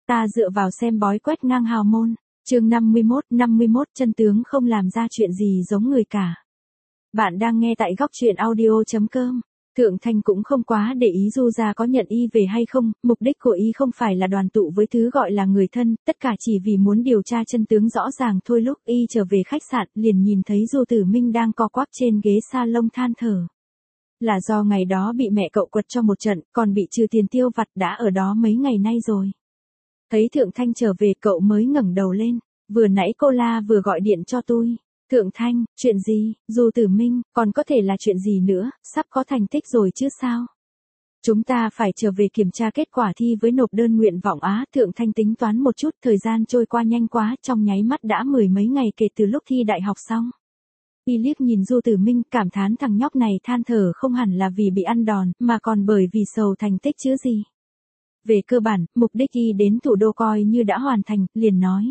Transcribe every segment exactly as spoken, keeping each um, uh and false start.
ta dựa vào xem bói quét ngang hào môn. Chương năm mươi mốt, năm mươi mốt chân tướng không làm ra chuyện gì giống người cả. Bạn đang nghe tại góc truyện audio chấm com. Thượng Thanh cũng không quá để ý Du gia có nhận y về hay không, mục đích của y không phải là đoàn tụ với thứ gọi là người thân, tất cả chỉ vì muốn điều tra chân tướng rõ ràng thôi. Lúc y trở về khách sạn, liền nhìn thấy Du Tử Minh đang co quắp trên ghế salon than thở. Là do ngày đó bị mẹ cậu quật cho một trận, còn bị trừ tiền tiêu vặt đã ở đó mấy ngày nay rồi. Thấy Thượng Thanh trở về cậu mới ngẩng đầu lên, vừa nãy cô La vừa gọi điện cho tôi. Thượng Thanh, chuyện gì, Du Tử Minh, còn có thể là chuyện gì nữa, sắp có thành tích rồi chứ sao? Chúng ta phải trở về kiểm tra kết quả thi với nộp đơn nguyện vọng á. Thượng Thanh tính toán một chút, thời gian trôi qua nhanh quá, trong nháy mắt đã mười mấy ngày kể từ lúc thi đại học xong. Y liếc nhìn Du Tử Minh, cảm thán thằng nhóc này than thở không hẳn là vì bị ăn đòn, mà còn bởi vì sầu thành tích chứ gì. Về cơ bản, mục đích y đến thủ đô coi như đã hoàn thành, liền nói.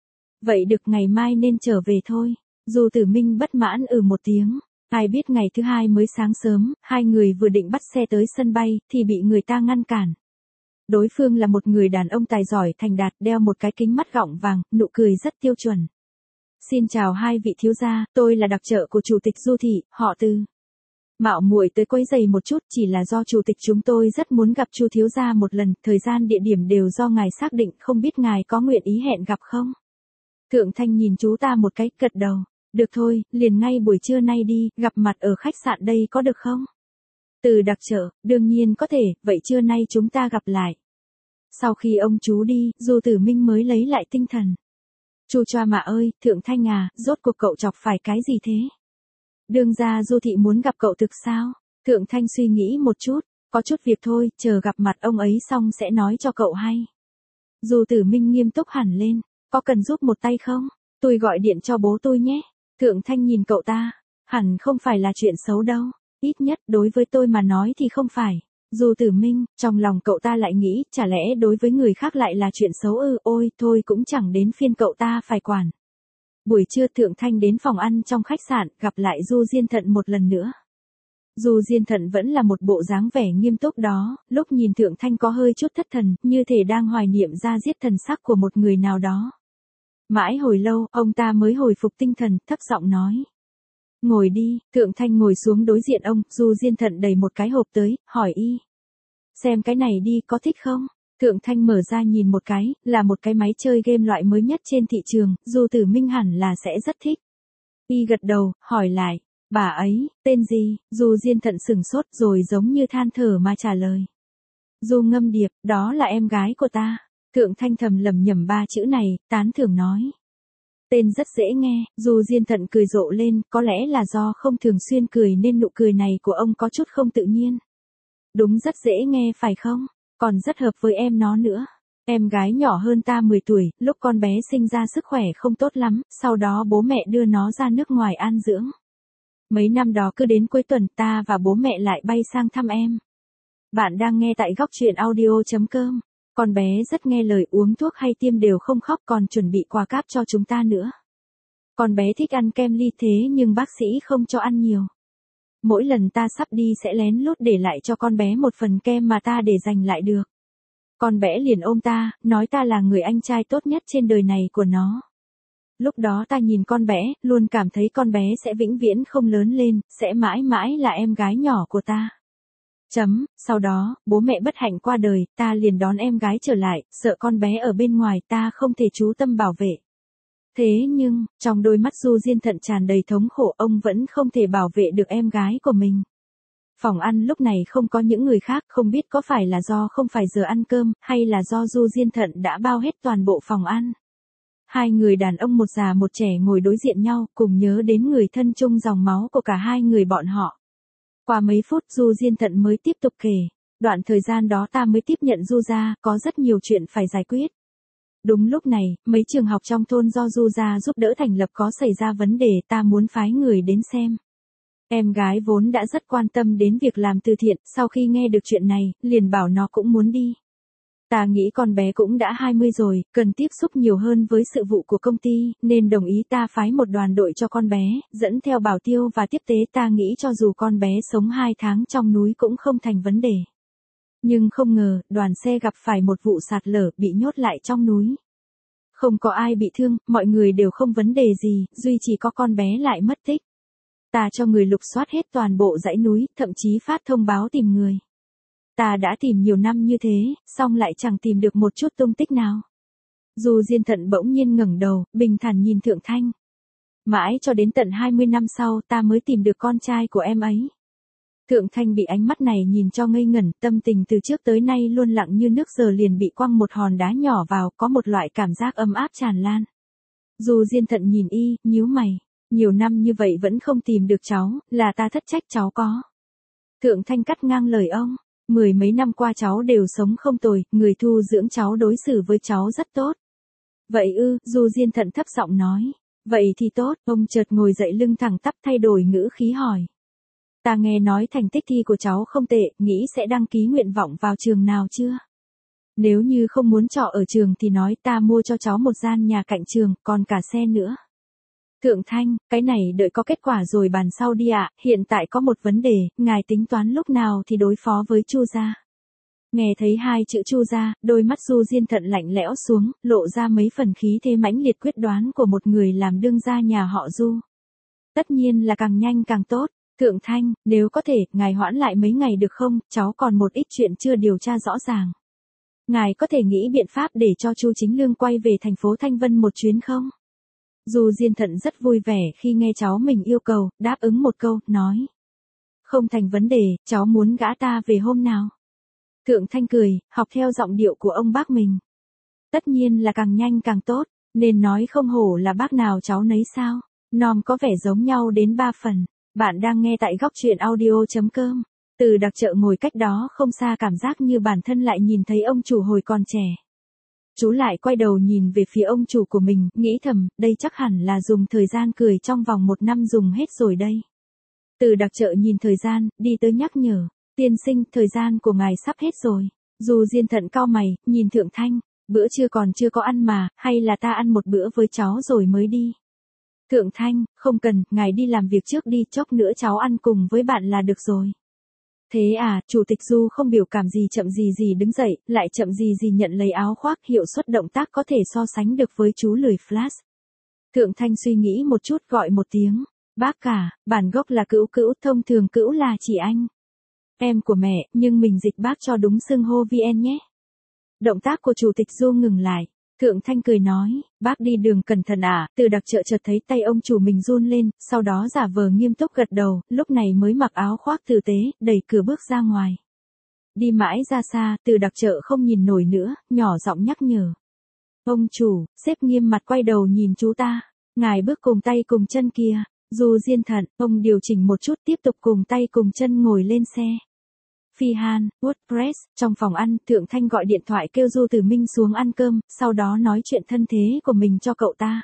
Vậy được, ngày mai nên trở về thôi. Du Tử Minh bất mãn ừ một tiếng. Ai biết ngày thứ hai mới sáng sớm, hai người vừa định bắt xe tới sân bay, thì bị người ta ngăn cản. Đối phương là một người đàn ông tài giỏi thành đạt, đeo một cái kính mắt gọng vàng, nụ cười rất tiêu chuẩn. Xin chào hai vị thiếu gia, tôi là đặc trợ của chủ tịch Du thị, họ Từ. Mạo muội tới quấy rầy một chút, chỉ là do chủ tịch chúng tôi rất muốn gặp Chu thiếu gia một lần, thời gian địa điểm đều do ngài xác định, không biết ngài có nguyện ý hẹn gặp không? Thượng Thanh nhìn chú ta một cái, gật đầu. Được thôi, liền ngay buổi trưa nay đi, gặp mặt ở khách sạn đây có được không? Từ đặc trợ, đương nhiên có thể, vậy trưa nay chúng ta gặp lại. Sau khi ông chú đi, Du Tử Minh mới lấy lại tinh thần. Chu choa mà ơi, Thượng Thanh à, rốt cuộc cậu chọc phải cái gì thế? Đương ra Du thị muốn gặp cậu thực sao? Thượng Thanh suy nghĩ một chút, có chút việc thôi, chờ gặp mặt ông ấy xong sẽ nói cho cậu hay. Du Tử Minh nghiêm túc hẳn lên, có cần giúp một tay không? Tôi gọi điện cho bố tôi nhé. Thượng Thanh nhìn cậu ta, hẳn không phải là chuyện xấu đâu, ít nhất đối với tôi mà nói thì không phải. Du Tử Minh, trong lòng cậu ta lại nghĩ, chả lẽ đối với người khác lại là chuyện xấu ư? Ôi, thôi cũng chẳng đến phiên cậu ta phải quản. Buổi trưa Thượng Thanh đến phòng ăn trong khách sạn, gặp lại Du Diên Thận một lần nữa. Du Diên Thận vẫn là một bộ dáng vẻ nghiêm túc đó, lúc nhìn Thượng Thanh có hơi chút thất thần, như thể đang hoài niệm ra diết thần sắc của một người nào đó. Mãi hồi lâu, ông ta mới hồi phục tinh thần, thấp giọng nói. Ngồi đi. Thượng Thanh ngồi xuống đối diện ông, Du Diên Thận đẩy một cái hộp tới, hỏi y. Xem cái này đi, có thích không? Thượng Thanh mở ra nhìn một cái, là một cái máy chơi game loại mới nhất trên thị trường, Du Tử Minh hẳn là sẽ rất thích. Y gật đầu, hỏi lại, bà ấy, tên gì? Du Diên Thận sửng sốt rồi giống như than thở mà trả lời. Du Ngâm Điệp, đó là em gái của ta. Thượng Thanh thầm lẩm nhẩm ba chữ này, tán thưởng nói. Tên rất dễ nghe, Du Diên Thận cười rộ lên, có lẽ là do không thường xuyên cười nên nụ cười này của ông có chút không tự nhiên. Đúng rất dễ nghe phải không? Còn rất hợp với em nó nữa. Em gái nhỏ hơn ta mười tuổi, lúc con bé sinh ra sức khỏe không tốt lắm, sau đó bố mẹ đưa nó ra nước ngoài an dưỡng. Mấy năm đó cứ đến cuối tuần ta và bố mẹ lại bay sang thăm em. Bạn đang nghe tại góc truyện audio chấm com. Con bé rất nghe lời, uống thuốc hay tiêm đều không khóc, còn chuẩn bị quà cáp cho chúng ta nữa. Con bé thích ăn kem ly thế nhưng bác sĩ không cho ăn nhiều. Mỗi lần ta sắp đi sẽ lén lút để lại cho con bé một phần kem mà ta để dành lại được. Con bé liền ôm ta, nói ta là người anh trai tốt nhất trên đời này của nó. Lúc đó ta nhìn con bé, luôn cảm thấy con bé sẽ vĩnh viễn không lớn lên, sẽ mãi mãi là em gái nhỏ của ta. Chấm, sau đó, bố mẹ bất hạnh qua đời, ta liền đón em gái trở lại, sợ con bé ở bên ngoài ta không thể chú tâm bảo vệ. Thế nhưng, trong đôi mắt Du Diên Thận tràn đầy thống khổ, ông vẫn không thể bảo vệ được em gái của mình. Phòng ăn lúc này không có những người khác, không biết có phải là do không phải giờ ăn cơm, hay là do Du Diên Thận đã bao hết toàn bộ phòng ăn. Hai người đàn ông một già một trẻ ngồi đối diện nhau, cùng nhớ đến người thân chung dòng máu của cả hai người bọn họ. Qua mấy phút Du Diên Thận mới tiếp tục kể, đoạn thời gian đó ta mới tiếp nhận Du gia, có rất nhiều chuyện phải giải quyết. Đúng lúc này, mấy trường học trong thôn do Du gia giúp đỡ thành lập có xảy ra vấn đề, ta muốn phái người đến xem. Em gái vốn đã rất quan tâm đến việc làm từ thiện, sau khi nghe được chuyện này, liền bảo nó cũng muốn đi. Ta nghĩ con bé cũng đã hai mươi rồi, cần tiếp xúc nhiều hơn với sự vụ của công ty, nên đồng ý ta phái một đoàn đội cho con bé, dẫn theo bảo tiêu và tiếp tế. Ta nghĩ cho dù con bé sống hai tháng trong núi cũng không thành vấn đề. Nhưng không ngờ, đoàn xe gặp phải một vụ sạt lở bị nhốt lại trong núi. Không có ai bị thương, mọi người đều không vấn đề gì, duy chỉ có con bé lại mất tích. Ta cho người lục soát hết toàn bộ dãy núi, thậm chí phát thông báo tìm người. Ta đã tìm nhiều năm như thế, xong lại chẳng tìm được một chút tung tích nào. Du Diên Thận bỗng nhiên ngẩng đầu, bình thản nhìn Thượng Thanh. Mãi cho đến tận hai mươi năm sau ta mới tìm được con trai của em ấy. Thượng Thanh bị ánh mắt này nhìn cho ngây ngẩn, tâm tình từ trước tới nay luôn lặng như nước giờ liền bị quăng một hòn đá nhỏ vào, có một loại cảm giác ấm áp tràn lan. Du Diên Thận nhìn y, nhíu mày. Nhiều năm như vậy vẫn không tìm được cháu, là ta thất trách cháu có. Thượng Thanh cắt ngang lời ông. Mười mấy năm qua cháu đều sống không tồi, người thu dưỡng cháu đối xử với cháu rất tốt. Vậy ư, Du Diên Thận thấp giọng nói. Vậy thì tốt, ông chợt ngồi dậy lưng thẳng tắp thay đổi ngữ khí hỏi. Ta nghe nói thành tích thi của cháu không tệ, nghĩ sẽ đăng ký nguyện vọng vào trường nào chưa? Nếu như không muốn trọ ở trường thì nói ta mua cho cháu một gian nhà cạnh trường, còn cả xe nữa. Thượng Thanh, cái này đợi có kết quả rồi bàn sau đi ạ, hiện tại có một vấn đề, ngài tính toán lúc nào thì đối phó với Chu gia. Nghe thấy hai chữ Chu gia, đôi mắt Du Diên Thận lạnh lẽo xuống, lộ ra mấy phần khí thế mãnh liệt quyết đoán của một người làm đương gia nhà họ Du. Tất nhiên là càng nhanh càng tốt. Thượng Thanh, nếu có thể, ngài hoãn lại mấy ngày được không, cháu còn một ít chuyện chưa điều tra rõ ràng. Ngài có thể nghĩ biện pháp để cho Chu Chính Lương quay về thành phố Thanh Vân một chuyến không? Du Diên Thận rất vui vẻ khi nghe cháu mình yêu cầu, đáp ứng một câu, nói. Không thành vấn đề, cháu muốn gã ta về hôm nào? Thượng Thanh cười, học theo giọng điệu của ông bác mình. Tất nhiên là càng nhanh càng tốt, nên nói không hổ là bác nào cháu nấy sao. Nom có vẻ giống nhau đến ba phần. Bạn đang nghe tại góc truyện audio.com. Từ Đặc Chợ ngồi cách đó không xa cảm giác như bản thân lại nhìn thấy ông chủ hồi còn trẻ. Chú lại quay đầu nhìn về phía ông chủ của mình, nghĩ thầm, đây chắc hẳn là dùng thời gian cười trong vòng một năm dùng hết rồi đây. Từ Đặc Chợ nhìn thời gian, đi tới nhắc nhở, tiên sinh, thời gian của ngài sắp hết rồi. Du Diên Thận cau mày, nhìn Thượng Thanh, bữa trưa còn chưa có ăn mà, hay là ta ăn một bữa với cháu rồi mới đi. Thượng Thanh, không cần, ngài đi làm việc trước đi, chốc nữa cháu ăn cùng với bạn là được rồi. Thế à, Chủ tịch Du không biểu cảm gì chậm gì gì đứng dậy, lại chậm gì gì nhận lấy áo khoác, hiệu suất động tác có thể so sánh được với chú lười Flash. Thượng Thanh suy nghĩ một chút gọi một tiếng, bác cả, bản gốc là Cữu Cữu, thông thường Cữu là chỉ anh. Em của mẹ, nhưng mình dịch bác cho đúng xưng hô vê en nhé. Động tác của Chủ tịch Du ngừng lại. Thượng Thanh cười nói, bác đi đường cẩn thận à, Từ Đặc Chợ chợt thấy tay ông chủ mình run lên, sau đó giả vờ nghiêm túc gật đầu, lúc này mới mặc áo khoác tử tế, đẩy cửa bước ra ngoài. Đi mãi ra xa, Từ Đặc Chợ không nhìn nổi nữa, nhỏ giọng nhắc nhở. Ông chủ, sếp nghiêm mặt quay đầu nhìn chú ta, ngài bước cùng tay cùng chân kia. Du Diên Thận, ông điều chỉnh một chút tiếp tục cùng tay cùng chân ngồi lên xe. Phi Han, WordPress, trong phòng ăn, Thượng Thanh gọi điện thoại kêu Du Tử Minh xuống ăn cơm, sau đó nói chuyện thân thế của mình cho cậu ta.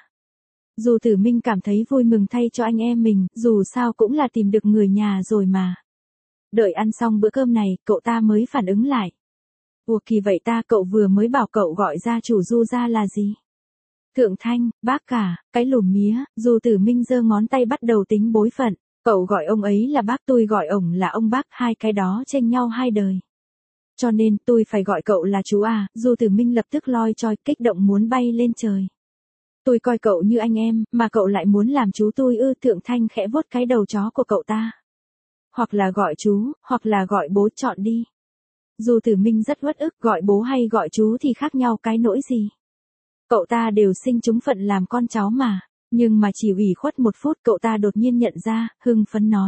Du Tử Minh cảm thấy vui mừng thay cho anh em mình, dù sao cũng là tìm được người nhà rồi mà. Đợi ăn xong bữa cơm này, cậu ta mới phản ứng lại. Ủa kỳ vậy ta, cậu vừa mới bảo cậu gọi gia chủ Du ra là gì? Thượng Thanh, bác cả, cái lùm mía, Du Tử Minh giơ ngón tay bắt đầu tính bối phận. Cậu gọi ông ấy là bác, tôi gọi ổng là ông bác, hai cái đó chênh nhau hai đời. Cho nên tôi phải gọi cậu là chú à, Du Tử Minh lập tức loi choi, kích động muốn bay lên trời. Tôi coi cậu như anh em, mà cậu lại muốn làm chú tôi ư? Thượng Thanh khẽ vuốt cái đầu chó của cậu ta. Hoặc là gọi chú, hoặc là gọi bố, chọn đi. Du Tử Minh rất uất ức, gọi bố hay gọi chú thì khác nhau cái nỗi gì. Cậu ta đều sinh chúng phận làm con cháu mà. Nhưng mà chỉ ủy khuất một phút cậu ta đột nhiên nhận ra, hưng phấn nói.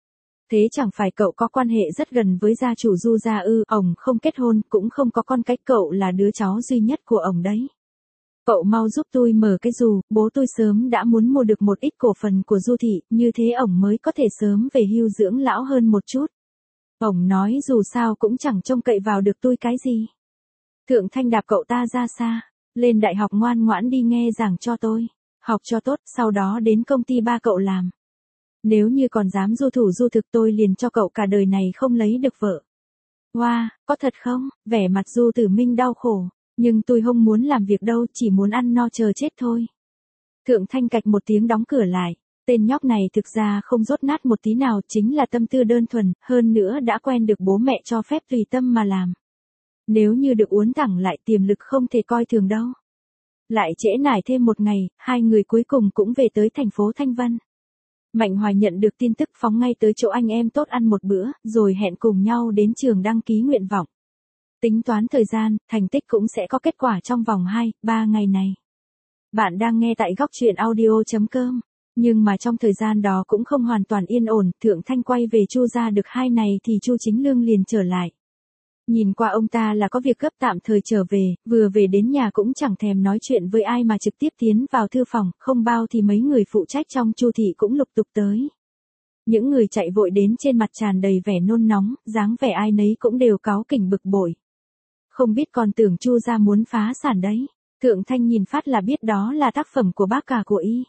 Thế chẳng phải cậu có quan hệ rất gần với gia chủ Du gia ư, ổng không kết hôn, cũng không có con cái, cậu là đứa cháu duy nhất của ổng đấy. Cậu mau giúp tôi mở cái dù, bố tôi sớm đã muốn mua được một ít cổ phần của Du thị, như thế ổng mới có thể sớm về hưu dưỡng lão hơn một chút. Ổng nói dù sao cũng chẳng trông cậy vào được tôi cái gì. Thượng Thanh đạp cậu ta ra xa, lên đại học ngoan ngoãn đi nghe giảng cho tôi. Học cho tốt, sau đó đến công ty ba cậu làm. Nếu như còn dám du thủ du thực tôi liền cho cậu cả đời này không lấy được vợ. Wow, có thật không? Vẻ mặt Du Tử Minh đau khổ. Nhưng tôi không muốn làm việc đâu, chỉ muốn ăn no chờ chết thôi. Thượng Thanh cạch một tiếng đóng cửa lại. T, Tên nhóc này thực ra không dốt nát một tí nào, chính là tâm tư đơn thuần, hơn nữa đã quen được bố mẹ cho phép tùy tâm mà làm. Nếu như được uốn thẳng lại tiềm lực không thể coi thường đâu. Lại trễ nải thêm một ngày, hai người cuối cùng cũng về tới thành phố Thanh Vân. Mạnh Hoài nhận được tin tức phóng ngay tới chỗ anh em tốt ăn một bữa, rồi hẹn cùng nhau đến trường đăng ký nguyện vọng. Tính toán thời gian, thành tích cũng sẽ có kết quả trong vòng hai, ba ngày này. Bạn đang nghe tại góc truyện audio.com. Nhưng mà trong thời gian đó cũng không hoàn toàn yên ổn, Thượng Thanh quay về Chu gia được hai này thì Chu Chính Lương liền trở lại. Nhìn qua ông ta là có việc gấp tạm thời trở về, vừa về đến nhà cũng chẳng thèm nói chuyện với ai mà trực tiếp tiến vào thư phòng, không bao thì mấy người phụ trách trong Chu thị cũng lục tục tới. Những người chạy vội đến trên mặt tràn đầy vẻ nôn nóng, dáng vẻ ai nấy cũng đều cáu kỉnh bực bội. Không biết còn tưởng Chu gia muốn phá sản đấy. Thượng Thanh nhìn phát là biết đó là tác phẩm của bác cả của y.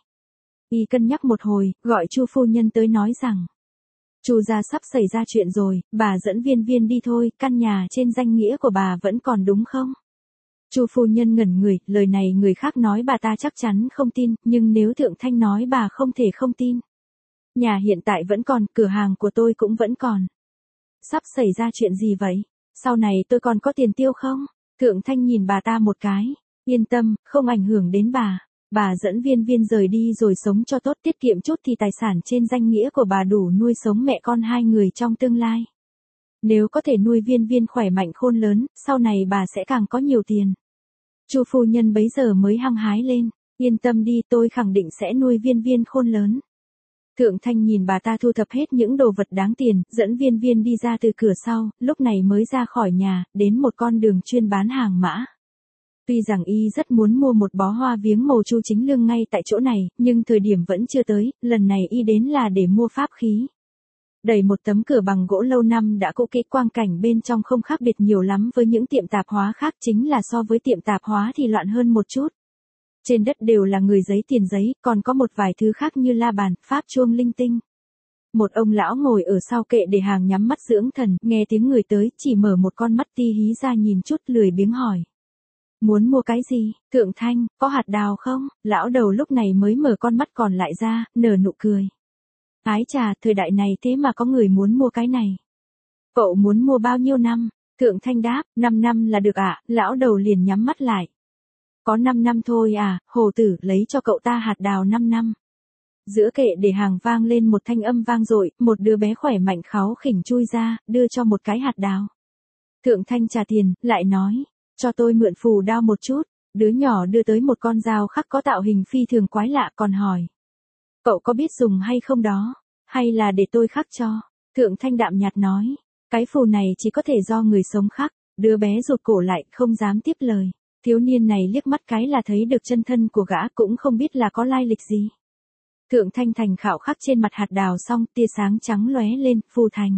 Y cân nhắc một hồi, gọi Chu phu nhân tới nói rằng: Chu gia sắp xảy ra chuyện rồi, bà dẫn Viên Viên đi thôi, căn nhà trên danh nghĩa của bà vẫn còn đúng không? Chu phu nhân ngẩn người, lời này người khác nói bà ta chắc chắn không tin, nhưng nếu Thượng Thanh nói bà không thể không tin. Nhà hiện tại vẫn còn, cửa hàng của tôi cũng vẫn còn. Sắp xảy ra chuyện gì vậy? Sau này tôi còn có tiền tiêu không? Thượng Thanh nhìn bà ta một cái. Yên tâm, không ảnh hưởng đến bà. Bà dẫn Viên Viên rời đi rồi sống cho tốt, tiết kiệm chút thì tài sản trên danh nghĩa của bà đủ nuôi sống mẹ con hai người trong tương lai. Nếu có thể nuôi Viên Viên khỏe mạnh khôn lớn, sau này bà sẽ càng có nhiều tiền. Chu phu nhân bấy giờ mới hăng hái lên. Yên tâm đi, tôi khẳng định sẽ nuôi Viên Viên khôn lớn. Thượng Thanh nhìn bà ta thu thập hết những đồ vật đáng tiền, dẫn Viên Viên đi ra từ cửa sau, lúc này mới ra khỏi nhà, đến một con đường chuyên bán hàng mã. Tuy rằng y rất muốn mua một bó hoa viếng mồ Chu Chính Lương ngay tại chỗ này, nhưng thời điểm vẫn chưa tới, lần này y đến là để mua pháp khí. Đẩy một tấm cửa bằng gỗ lâu năm đã cũ kỹ, quang cảnh bên trong không khác biệt nhiều lắm với những tiệm tạp hóa khác, chính là so với tiệm tạp hóa thì loạn hơn một chút. Trên đất đều là người giấy tiền giấy, còn có một vài thứ khác như la bàn, pháp chuông linh tinh. Một ông lão ngồi ở sau kệ để hàng nhắm mắt dưỡng thần, nghe tiếng người tới, chỉ mở một con mắt ti hí ra nhìn chút, lười biếng hỏi: Muốn mua cái gì? Thượng Thanh, có hạt đào không? Lão đầu lúc này mới mở con mắt còn lại ra, nở nụ cười. Ái chà, thời đại này thế mà có người muốn mua cái này. Cậu muốn mua bao nhiêu năm? Thượng Thanh đáp: năm năm là được ạ. Lão đầu liền nhắm mắt lại. Có năm năm thôi à, hồ tử, lấy cho cậu ta hạt đào năm năm. Giữa kệ để hàng vang lên một thanh âm vang dội, một đứa bé khỏe mạnh kháu khỉnh chui ra, đưa cho một cái hạt đào. Thượng Thanh trả tiền, lại nói: Cho tôi mượn phù đao một chút. Đứa nhỏ đưa tới một con dao khắc có tạo hình phi thường quái lạ, còn hỏi: Cậu có biết dùng hay không đó? Hay là để tôi khắc cho? Thượng Thanh đạm nhạt nói: Cái phù này chỉ có thể do người sống khắc. Đứa bé rụt cổ lại, không dám tiếp lời. Thiếu niên này liếc mắt cái là thấy được chân thân của gã, cũng không biết là có lai lịch gì. Thượng Thanh thành khảo khắc trên mặt hạt đào xong, tia sáng trắng lóe lên, phù thành.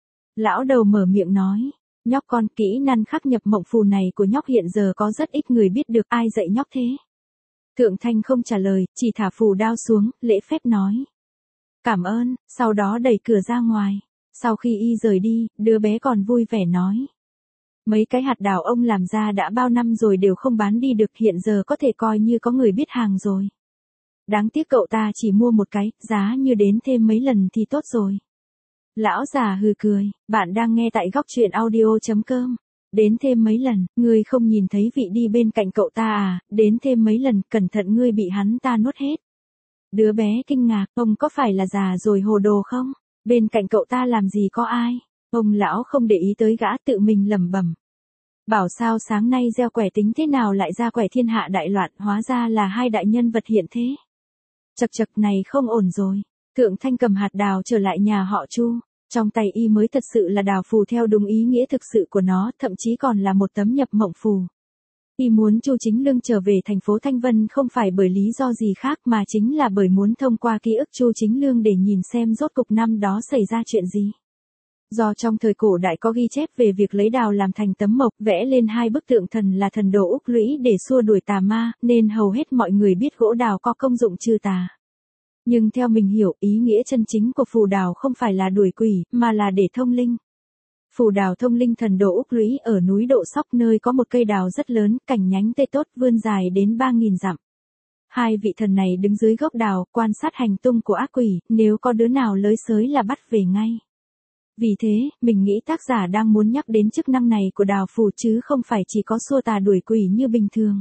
Lão đầu mở miệng nói: Nhóc con, kỹ năng khắc nhập mộng phù này của nhóc hiện giờ có rất ít người biết được, ai dạy nhóc thế? Thượng Thanh không trả lời, chỉ thả phù đao xuống, lễ phép nói: Cảm ơn, sau đó đẩy cửa ra ngoài. Sau khi y rời đi, đứa bé còn vui vẻ nói: Mấy cái hạt đào ông làm ra đã bao năm rồi đều không bán đi được, hiện giờ có thể coi như có người biết hàng rồi. Đáng tiếc cậu ta chỉ mua một cái, giá như đến thêm mấy lần thì tốt rồi. Lão già hừ cười, bạn đang nghe tại góc truyện audio.com. Đến thêm mấy lần, ngươi không nhìn thấy vị đi bên cạnh cậu ta à, đến thêm mấy lần, cẩn thận ngươi bị hắn ta nuốt hết. Đứa bé kinh ngạc, ông có phải là già rồi hồ đồ không? Bên cạnh cậu ta làm gì có ai? Ông lão không để ý tới gã, tự mình lẩm bẩm. Bảo sao sáng nay gieo quẻ tính thế nào lại ra quẻ thiên hạ đại loạn, hóa ra là hai đại nhân vật hiện thế. Chật chật, này không ổn rồi. Thượng Thanh cầm hạt đào trở lại nhà họ Chu, trong tay y mới thật sự là đào phù theo đúng ý nghĩa thực sự của nó, thậm chí còn là một tấm nhập mộng phù. Y muốn Chu Chính Lương trở về thành phố Thanh Vân không phải bởi lý do gì khác mà chính là bởi muốn thông qua ký ức Chu Chính Lương để nhìn xem rốt cục năm đó xảy ra chuyện gì. Do trong thời cổ đại có ghi chép về việc lấy đào làm thành tấm mộc, vẽ lên hai bức tượng thần là thần đồ Úc Lũy để xua đuổi tà ma, nên hầu hết mọi người biết gỗ đào có công dụng trừ tà. Nhưng theo mình hiểu, ý nghĩa chân chính của phù đào không phải là đuổi quỷ, mà là để thông linh. Phù đào thông linh thần đồ Úc Lũy ở núi Độ Sóc nơi có một cây đào rất lớn, cành nhánh tê tốt vươn dài đến ba nghìn dặm. Hai vị thần này đứng dưới gốc đào, quan sát hành tung của ác quỷ, nếu có đứa nào lới xới là bắt về ngay. Vì thế, mình nghĩ tác giả đang muốn nhắc đến chức năng này của đào phù chứ không phải chỉ có xua tà đuổi quỷ như bình thường.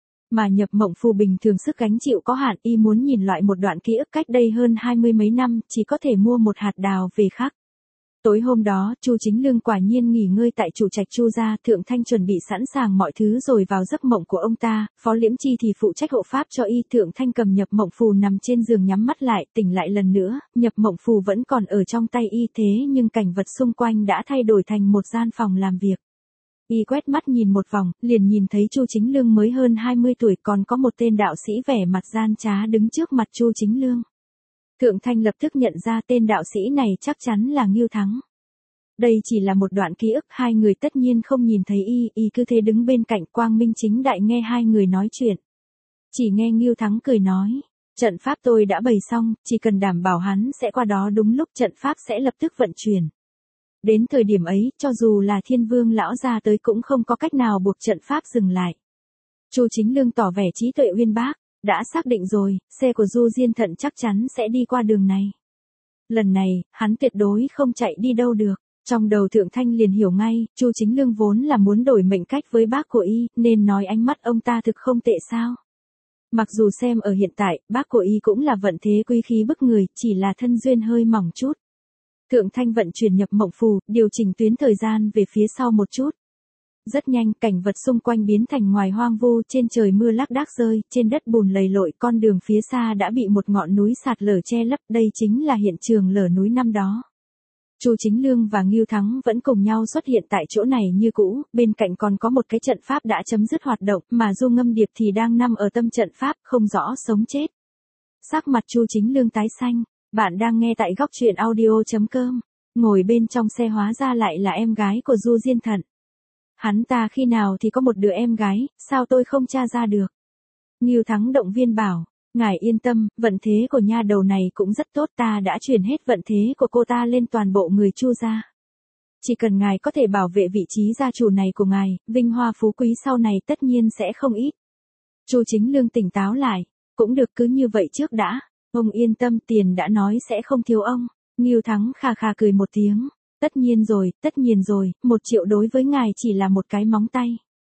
Mà nhập mộng phù bình thường sức gánh chịu có hạn, y muốn nhìn loại một đoạn ký ức cách đây hơn hai mươi mấy năm, chỉ có thể mua một hạt đào về khắc. Tối hôm đó, Chu Chính Lương quả nhiên nghỉ ngơi tại chủ trạch Chu gia, Thượng Thanh chuẩn bị sẵn sàng mọi thứ rồi vào giấc mộng của ông ta, Phó Liễm Chi thì phụ trách hộ pháp cho y. Thượng Thanh cầm nhập mộng phù nằm trên giường nhắm mắt lại, tỉnh lại lần nữa, nhập mộng phù vẫn còn ở trong tay y thế nhưng cảnh vật xung quanh đã thay đổi thành một gian phòng làm việc. Y quét mắt nhìn một vòng, liền nhìn thấy Chu Chính Lương mới hơn hai mươi tuổi, còn có một tên đạo sĩ vẻ mặt gian trá đứng trước mặt Chu Chính Lương. Thượng Thanh lập tức nhận ra tên đạo sĩ này chắc chắn là Ngưu Thắng. Đây chỉ là một đoạn ký ức, hai người tất nhiên không nhìn thấy y, y cứ thế đứng bên cạnh quang minh chính đại nghe hai người nói chuyện. Chỉ nghe Ngưu Thắng cười nói, trận pháp tôi đã bày xong, chỉ cần đảm bảo hắn sẽ qua đó đúng lúc trận pháp sẽ lập tức vận chuyển. Đến thời điểm ấy, cho dù là Thiên Vương lão ra tới cũng không có cách nào buộc trận pháp dừng lại. Chu Chính Lương tỏ vẻ trí tuệ uyên bác, đã xác định rồi, xe của Du Diên Thận chắc chắn sẽ đi qua đường này. Lần này, hắn tuyệt đối không chạy đi đâu được. Trong đầu Thượng Thanh liền hiểu ngay, Chu Chính Lương vốn là muốn đổi mệnh cách với bác của y, nên nói ánh mắt ông ta thực không tệ sao. Mặc dù xem ở hiện tại, bác của y cũng là vận thế quý khí bức người, chỉ là thân duyên hơi mỏng chút. Thượng Thanh vận chuyển nhập mộng phù, điều chỉnh tuyến thời gian về phía sau một chút. Rất nhanh, cảnh vật xung quanh biến thành ngoài hoang vu, trên trời mưa lác đác rơi, trên đất bùn lầy lội, con đường phía xa đã bị một ngọn núi sạt lở che lấp, đây chính là hiện trường lở núi năm đó. Chu Chính Lương và Ngưu Thắng vẫn cùng nhau xuất hiện tại chỗ này như cũ, bên cạnh còn có một cái trận pháp đã chấm dứt hoạt động, mà Du Ngâm Điệp thì đang nằm ở tâm trận pháp, không rõ sống chết. Sắc mặt Chu Chính Lương tái xanh, bạn đang nghe tại góc truyện audio chấm com, ngồi bên trong xe hóa ra lại là em gái của Du Diên Thận. Hắn ta khi nào thì có một đứa em gái, sao tôi không tra ra được. Ngưu Thắng động viên bảo, ngài yên tâm, vận thế của nha đầu này cũng rất tốt, ta đã chuyển hết vận thế của cô ta lên toàn bộ người Chu gia. Chỉ cần ngài có thể bảo vệ vị trí gia chủ này của ngài, vinh hoa phú quý sau này tất nhiên sẽ không ít. Chu Chính Lương tỉnh táo lại, cũng được cứ như vậy trước đã, ông yên tâm, tiền đã nói sẽ không thiếu ông. Ngưu Thắng khà khà cười một tiếng, tất nhiên rồi, tất nhiên rồi, một triệu đối với ngài chỉ là một cái móng tay.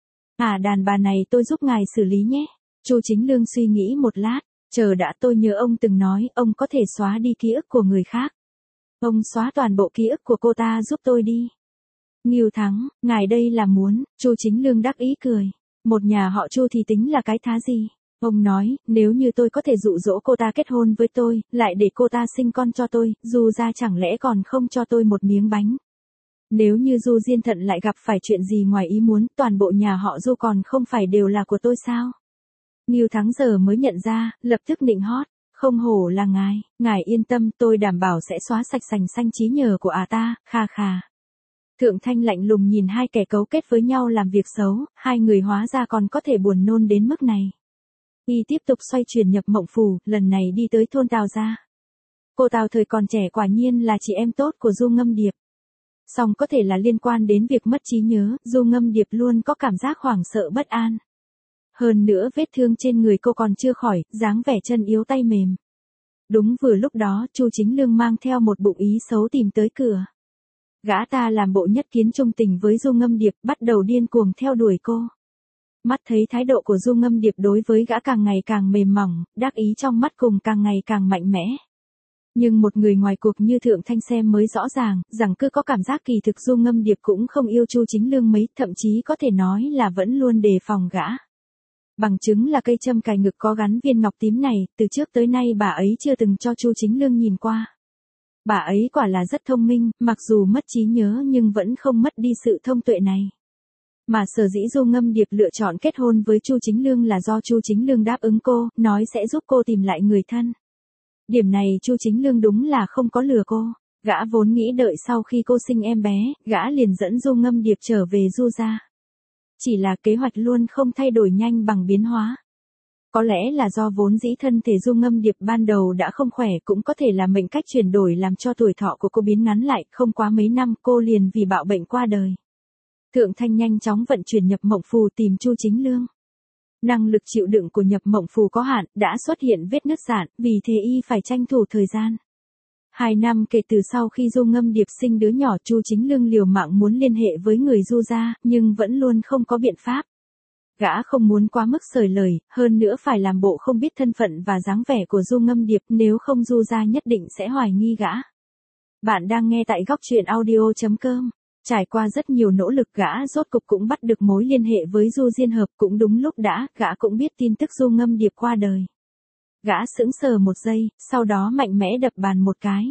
À, đàn bà này tôi giúp ngài xử lý nhé. Chu Chính Lương suy nghĩ một lát, chờ đã, tôi nhớ ông từng nói, ông có thể xóa đi ký ức của người khác. Ông xóa toàn bộ ký ức của cô ta giúp tôi đi. Ngưu Thắng, ngài đây là muốn, Chu Chính Lương đắc ý cười. Một nhà họ Chu thì tính là cái thá gì? Ông nói, nếu như tôi có thể dụ dỗ cô ta kết hôn với tôi, lại để cô ta sinh con cho tôi, Du gia chẳng lẽ còn không cho tôi một miếng bánh? Nếu như Du Diên Thận lại gặp phải chuyện gì ngoài ý muốn, toàn bộ nhà họ Du còn không phải đều là của tôi sao? Ngưu Thắng giờ mới nhận ra, lập tức nịnh hót, không hổ là ngài, ngài yên tâm, tôi đảm bảo sẽ xóa sạch sành xanh trí nhớ của à ta, kha kha. Thượng Thanh lạnh lùng nhìn hai kẻ cấu kết với nhau làm việc xấu, hai người hóa ra còn có thể buồn nôn đến mức này. Y tiếp tục xoay chuyển nhập mộng phù, lần này đi tới thôn Tào gia. Cô Tào thời còn trẻ quả nhiên là chị em tốt của Du Ngâm Điệp. Song có thể là liên quan đến việc mất trí nhớ, Du Ngâm Điệp luôn có cảm giác hoảng sợ bất an. Hơn nữa vết thương trên người cô còn chưa khỏi, dáng vẻ chân yếu tay mềm. Đúng vừa lúc đó, Chu Chính Lương mang theo một bụng ý xấu tìm tới cửa. Gã ta làm bộ nhất kiến trung tình với Du Ngâm Điệp, bắt đầu điên cuồng theo đuổi cô. Mắt thấy thái độ của Du Ngâm Điệp đối với gã càng ngày càng mềm mỏng, đắc ý trong mắt cùng càng ngày càng mạnh mẽ. Nhưng một người ngoài cuộc như Thượng Thanh xem mới rõ ràng, rằng cứ có cảm giác kỳ thực Du Ngâm Điệp cũng không yêu Chu Chính Lương mấy, thậm chí có thể nói là vẫn luôn đề phòng gã. Bằng chứng là cây châm cài ngực có gắn viên ngọc tím này, từ trước tới nay bà ấy chưa từng cho Chu Chính Lương nhìn qua. Bà ấy quả là rất thông minh, mặc dù mất trí nhớ nhưng vẫn không mất đi sự thông tuệ này. Mà sở dĩ Du Ngâm Điệp lựa chọn kết hôn với Chu Chính Lương là do Chu Chính Lương đáp ứng cô, nói sẽ giúp cô tìm lại người thân. Điểm này Chu Chính Lương đúng là không có lừa cô. Gã vốn nghĩ đợi sau khi cô sinh em bé, gã liền dẫn Du Ngâm Điệp trở về Du gia. Chỉ là kế hoạch luôn không thay đổi nhanh bằng biến hóa. Có lẽ là do vốn dĩ thân thể Du Ngâm Điệp ban đầu đã không khỏe, cũng có thể là mệnh cách chuyển đổi làm cho tuổi thọ của cô biến ngắn lại, không quá mấy năm cô liền vì bạo bệnh qua đời. Thượng Thanh nhanh chóng vận chuyển nhập mộng phù tìm Chu Chính Lương. Năng lực chịu đựng của Nhập Mộng Phù có hạn, đã xuất hiện vết nứt rạn, vì thế y phải tranh thủ thời gian. Hai năm kể từ sau khi Du Ngâm Điệp sinh đứa nhỏ, Chu Chính Lương liều mạng muốn liên hệ với người Du gia, nhưng vẫn luôn không có biện pháp. Gã không muốn quá mức sởi lời, hơn nữa phải làm bộ không biết thân phận và dáng vẻ của Du Ngâm Điệp, nếu không Du gia nhất định sẽ hoài nghi gã. Bạn đang nghe tại góc truyện audio chấm com. Trải qua rất nhiều nỗ lực, gã rốt cục cũng bắt được mối liên hệ với Du Diên Hợp, cũng đúng lúc đã, gã cũng biết tin tức Du Ngâm Điệp qua đời. Gã sững sờ một giây, sau đó mạnh mẽ đập bàn một cái.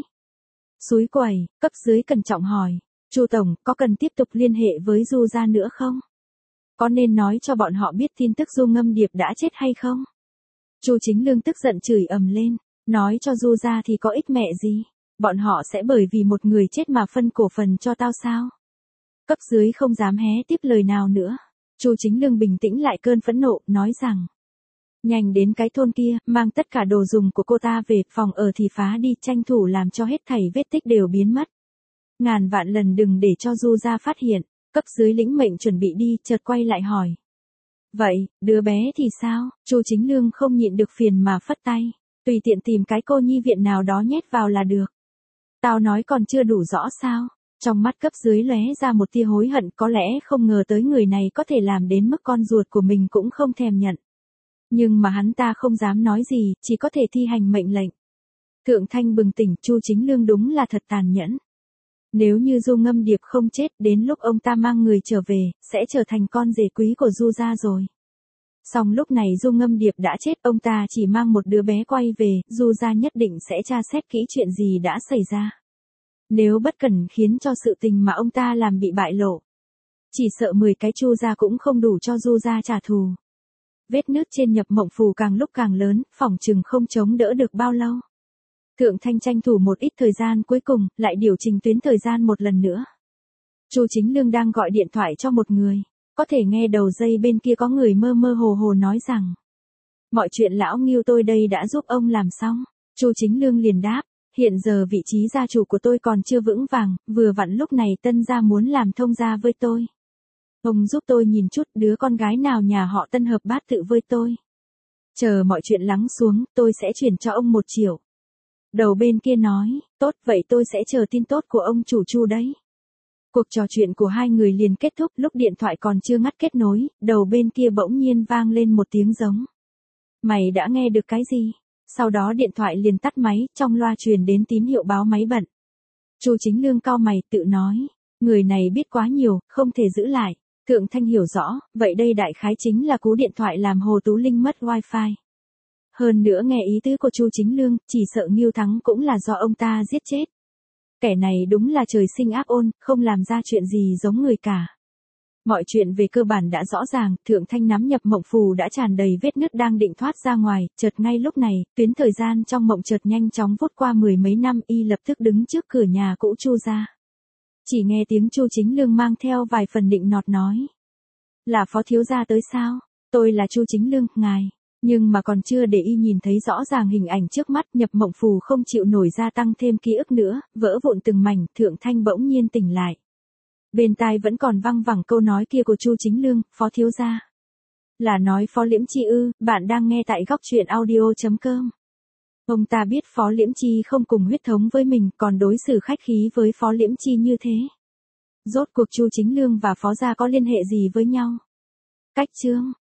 Xúi quẩy, cấp dưới cẩn trọng hỏi, Chu tổng, có cần tiếp tục liên hệ với Du gia nữa không? Có nên nói cho bọn họ biết tin tức Du Ngâm Điệp đã chết hay không? Chu Chính Lương tức giận chửi ầm lên, nói cho Du gia thì có ích mẹ gì? Bọn họ sẽ bởi vì một người chết mà phân cổ phần cho tao sao? Cấp dưới không dám hé tiếp lời nào nữa. Chu Chính Lương bình tĩnh lại cơn phẫn nộ, nói rằng, nhanh đến cái thôn kia, mang tất cả đồ dùng của cô ta về, phòng ở thì phá đi, tranh thủ làm cho hết thảy vết tích đều biến mất. Ngàn vạn lần đừng để cho Du gia phát hiện. Cấp dưới lĩnh mệnh chuẩn bị đi, chợt quay lại hỏi. Vậy, đứa bé thì sao? Chu Chính Lương không nhịn được phiền mà phất tay. Tùy tiện tìm cái cô nhi viện nào đó nhét vào là được. Tao nói còn chưa đủ rõ sao? Trong mắt cấp dưới lóe ra một tia hối hận, có lẽ không ngờ tới người này có thể làm đến mức con ruột của mình cũng không thèm nhận. Nhưng mà hắn ta không dám nói gì, chỉ có thể thi hành mệnh lệnh. Thượng Thanh bừng tỉnh, Chu Chính Lương đúng là thật tàn nhẫn. Nếu như Du Ngâm Điệp không chết, đến lúc ông ta mang người trở về, sẽ trở thành con rể quý của Du gia rồi. Song lúc này Du Ngâm Điệp đã chết, ông ta chỉ mang một đứa bé quay về, Du gia nhất định sẽ tra xét kỹ chuyện gì đã xảy ra. Nếu bất cẩn khiến cho sự tình mà ông ta làm bị bại lộ, chỉ sợ mười cái Chu gia cũng không đủ cho Du gia trả thù. Vết nứt trên Nhập Mộng Phù càng lúc càng lớn, phỏng chừng không chống đỡ được bao lâu. Thượng Thanh tranh thủ một ít thời gian cuối cùng, lại điều chỉnh tuyến thời gian một lần nữa. Chu Chính Lương đang gọi điện thoại cho một người, có thể nghe đầu dây bên kia có người mơ mơ hồ hồ nói rằng, mọi chuyện lão Ngưu tôi đây đã giúp ông làm xong. Chu Chính Lương liền đáp, hiện giờ vị trí gia chủ của tôi còn chưa vững vàng, vừa vặn lúc này Tân gia muốn làm thông gia với tôi. Ông giúp tôi nhìn chút đứa con gái nào nhà họ Tân hợp bát tự với tôi. Chờ mọi chuyện lắng xuống, tôi sẽ chuyển cho ông một triệu. Đầu bên kia nói, tốt vậy tôi sẽ chờ tin tốt của ông chủ Chu đấy. Cuộc trò chuyện của hai người liền kết thúc, lúc điện thoại còn chưa ngắt kết nối, đầu bên kia bỗng nhiên vang lên một tiếng giống. Mày đã nghe được cái gì? Sau đó điện thoại liền tắt máy, trong loa truyền đến tín hiệu báo máy bận. Chu Chính Lương cau mày, tự nói, người này biết quá nhiều, không thể giữ lại. Thượng Thanh hiểu rõ, vậy đây đại khái chính là cú điện thoại làm Hồ Tú Linh mất wifi. Hơn nữa nghe ý tứ của Chu Chính Lương, chỉ sợ Ngưu Thắng cũng là do ông ta giết chết. Kẻ này đúng là trời sinh ác ôn, không làm ra chuyện gì giống người cả. Mọi chuyện về cơ bản đã rõ ràng, Thượng Thanh nắm Nhập Mộng Phù đã tràn đầy vết nứt đang định thoát ra ngoài, chợt ngay lúc này, tuyến thời gian trong mộng chợt nhanh chóng vút qua mười mấy năm, y lập tức đứng trước cửa nhà cũ Chu gia. Chỉ nghe tiếng Chu Chính Lương mang theo vài phần định nọt nói. Là Phó thiếu gia tới sao? Tôi là Chu Chính Lương, ngài. Nhưng mà còn chưa để y nhìn thấy rõ ràng hình ảnh trước mắt, Nhập Mộng Phù không chịu nổi gia tăng thêm ký ức nữa, vỡ vụn từng mảnh, Thượng Thanh bỗng nhiên tỉnh lại. Bên tai vẫn còn văng vẳng câu nói kia của Chu Chính Lương, Phó thiếu gia. Là nói Phó Liễm Chi ư? Bạn đang nghe tại góc truyện audio chấm com. Ông ta biết Phó Liễm Chi không cùng huyết thống với mình, còn đối xử khách khí với Phó Liễm Chi như thế. Rốt cuộc Chu Chính Lương và Phó gia có liên hệ gì với nhau? Cách chương